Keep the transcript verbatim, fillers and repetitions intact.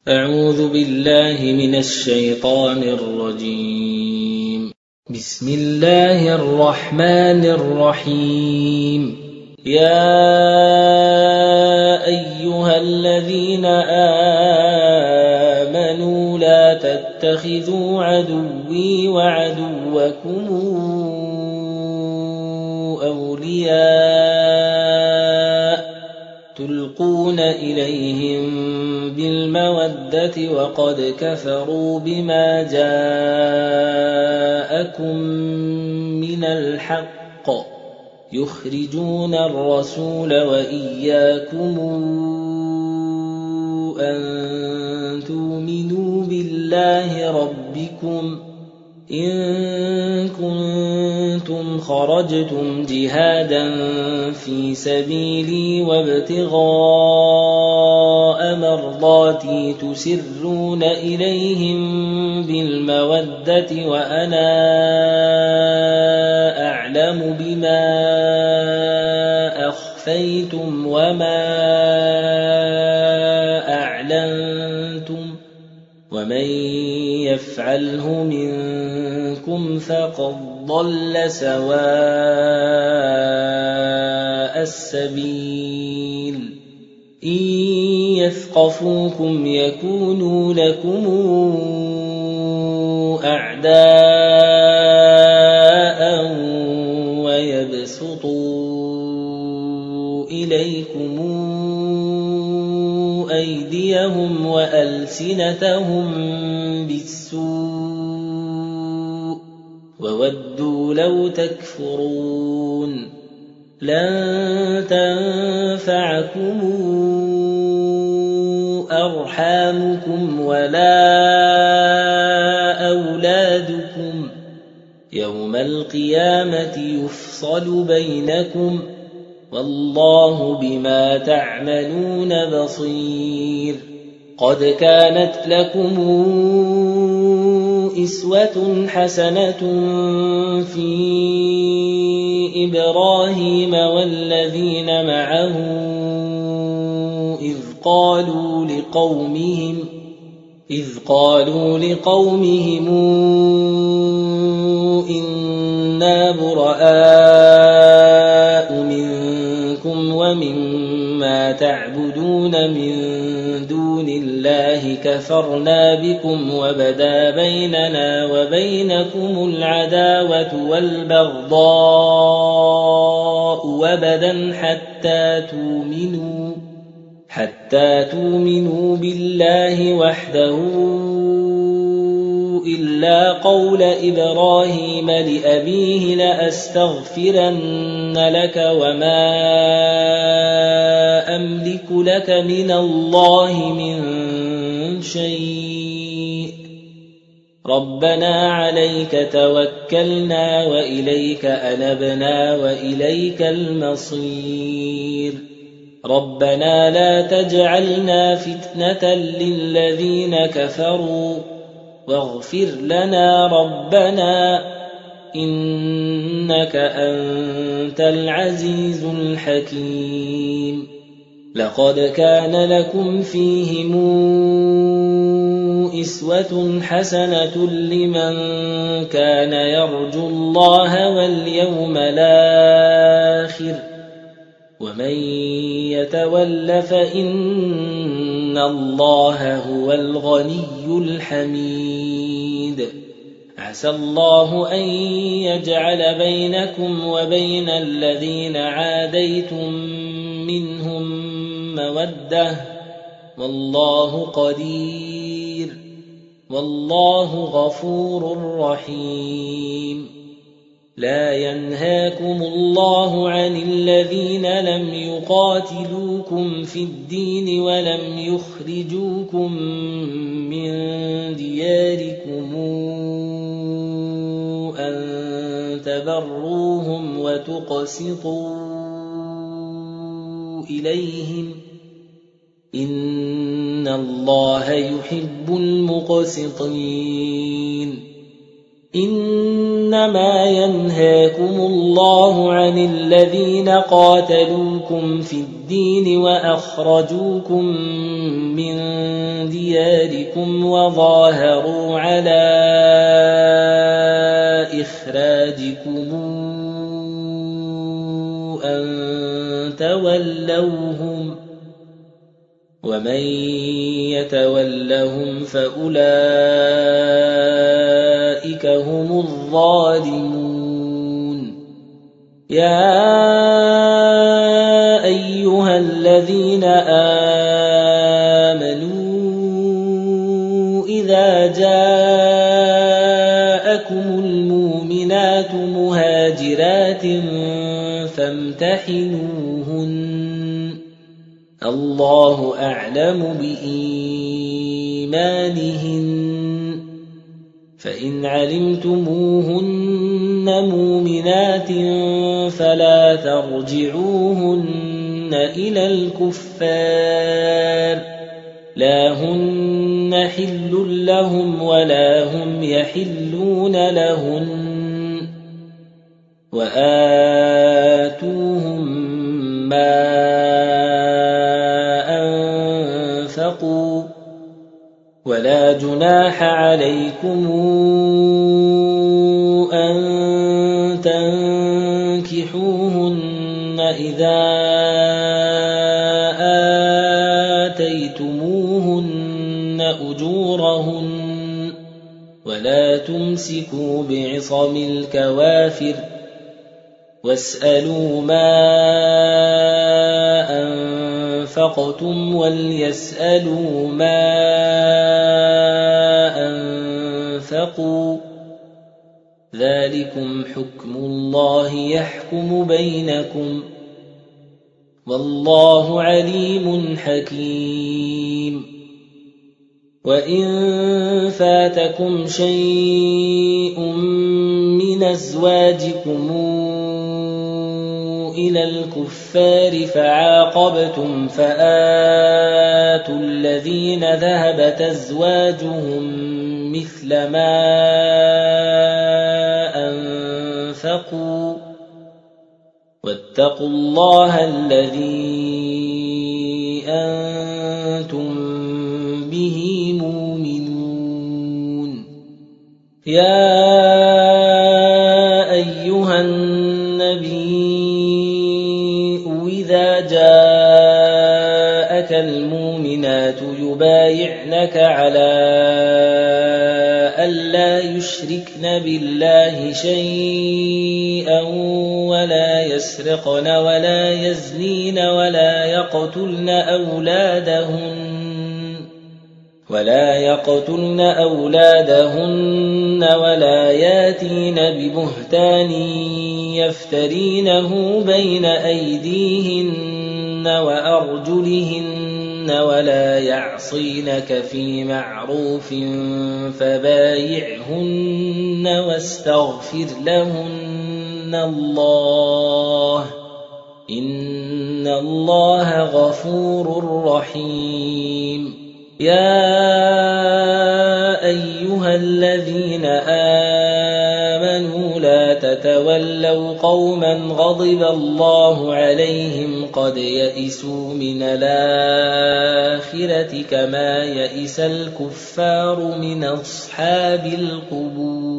أعوذ بالله من الشيطان الرجيم. بسم الله الرحمن الرحيم. يا أيها الذين آمنوا لا تتخذوا عدوي وعدوكم أولياء تلقون إليهم بالمودة وقد كفروا بما جاءكم من الحق يخرجون الرسول وإياكم أن تؤمنوا بالله ربكم إن كنتم خرجتم جهادا في سبيلي وابتغاء مرضاتي تسرون إليهم بالمودة وأنا أعلم بما أخفيتم وما أعلنتم ومن يفعله منكم فقد ضل سواء السبيل. إن يثقفوكم يكونوا لكم أعداء ويبسطوا إليكم أيديهم وألسنتهم بالسوء وودوا لو تكفرون. لن تنفعكم أرحامكم ولا أولادكم يوم القيامة يفصل بينكم والله بما تعملون بصير. قد كانت لكم أسوة حسنة في إبراهيم والذين معه إذ قالوا لقومهم إذ قالوا لقومهم إنا براء منكم ومما تعبدون من دون الله كفرنا بكم وبدا بيننا وبينكم العداوة والبغضاء وبدا حتى تؤمنوا حتى تؤمنوا بالله وحده إلا قول إبراهيم لأبيه لأستغفرن لك وما أملك لك من الله من شيء ربنا عليك توكلنا وإليك أنبنا وإليك المصير. ربنا لا تجعلنا فتنة للذين كفروا واغفر لنا ربنا إنك أنت العزيز الحكيم. لقد كان لكم فيهم أسوة حسنة لمن كان يرجو الله واليوم الآخر ومن يتول فإن الله هو الغني الحميد. عسى الله أن يجعل بينكم وبين الذين عاديتم منهم مودة والله قدير والله غفور رحيم. لا ينهاكم الله عن الذين لم يقاتلوكم في الدين ولم يخرجوكم من دياركم أن تبروهم وتقسطوا إليهم إن الله يحب المقسطين. إنما ينهاكم الله عن الذين قاتلوكم في الدين وأخرجوكم من دياركم وظاهروا على إخراجكم أن تولوهم ومن يتولهم فأولئك هم الظالمون يا أيها الذين آمنوا إذا جاءكم المؤمنات مهاجرات فامتحنوهن الله أعلم بإيمانهن فإن علمتموهن مؤمنات فلا ترجعوهن إلى الكفار لا هن حل لهم ولا هم يحلون لهن وآتوهم ما أنفقوا ولا جناح عليكم أن تنكحوهن إذا آتيتموهن أجورهن ولا تمسكوا بعصم الكوافر واسألوا ما أنفقتم وليسألوا ما أنفقوا ذلكم حكم الله يحكم بينكم والله عليم حكيم وإن فاتكم شيء من أزواجكم إلى الكفار فعاقبتم فآتوا الذين ذهبت أزواجهم مثل ما أنفقوا واتقوا الله الذي أنتم به مؤمنون يا أيها النبي إذا جاءك المؤمنات يبايعنك على ألا يشركن بالله شيئا ولا يسرقن ولا يزنين ولا يقتلن أولادهن ولا يقتلن أولادهن ولا ياتين ببهتان يفترينه بين أيديهن وأرجلهن ولا يعصينك في معروف فبايعهن واستغفر لهن الله إن الله غفور رحيم يا أيها الذين آمنوا لا تتولوا قوما غضب الله عليهم قد يئسوا من الآخرة كما يئس الكفار من أصحاب القبور